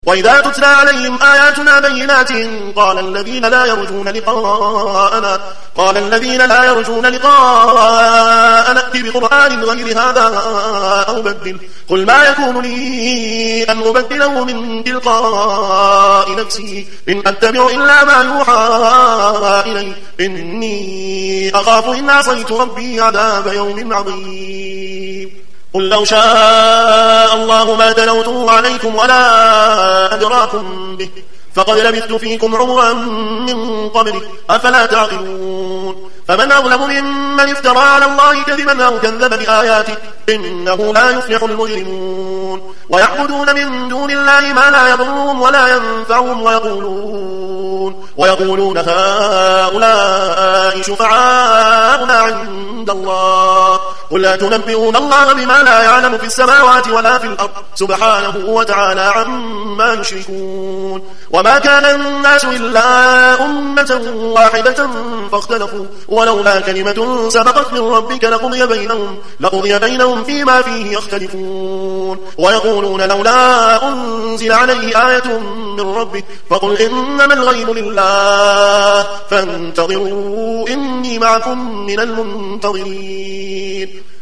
وإذا تتلى عليهم آياتنا بينات قال الذين لا يرجون لقاءنا ائت بقرآن غير هذا أو بدل قل ما يكون لي أن أبدله من تلقاء نفسي إن أتبع إلا ما يوحى إلي إني أخاف إن عصيت ربي عذاب يوم عظيم قل لو شاء الله ما تلوته عليكم ولا أدراكم به فقد لبثت فيكم عمرا من قبله أفلا تعقلون فمن أظلم ممن افترى على الله كذبا أو كذب بآياته إنه لا يفلح المجرمون ويعبدون من دون الله ما لا يضرهم ولا ينفعهم ويقولون هؤلاء شفعاؤنا عند الله قل لا تنبئون الله بما لا يعلم في السماوات ولا في الأرض سبحانه وتعالى عما يشركون وما كان الناس إلا أمة واحدة فاختلفوا ولولا كلمة سبقت من ربك لقضي بينهم فيما فيه يختلفون ويقولون لولا أنزل عليه آية من ربه فقل إنما الغيب لله فانتظروا إني معكم من المنتظرين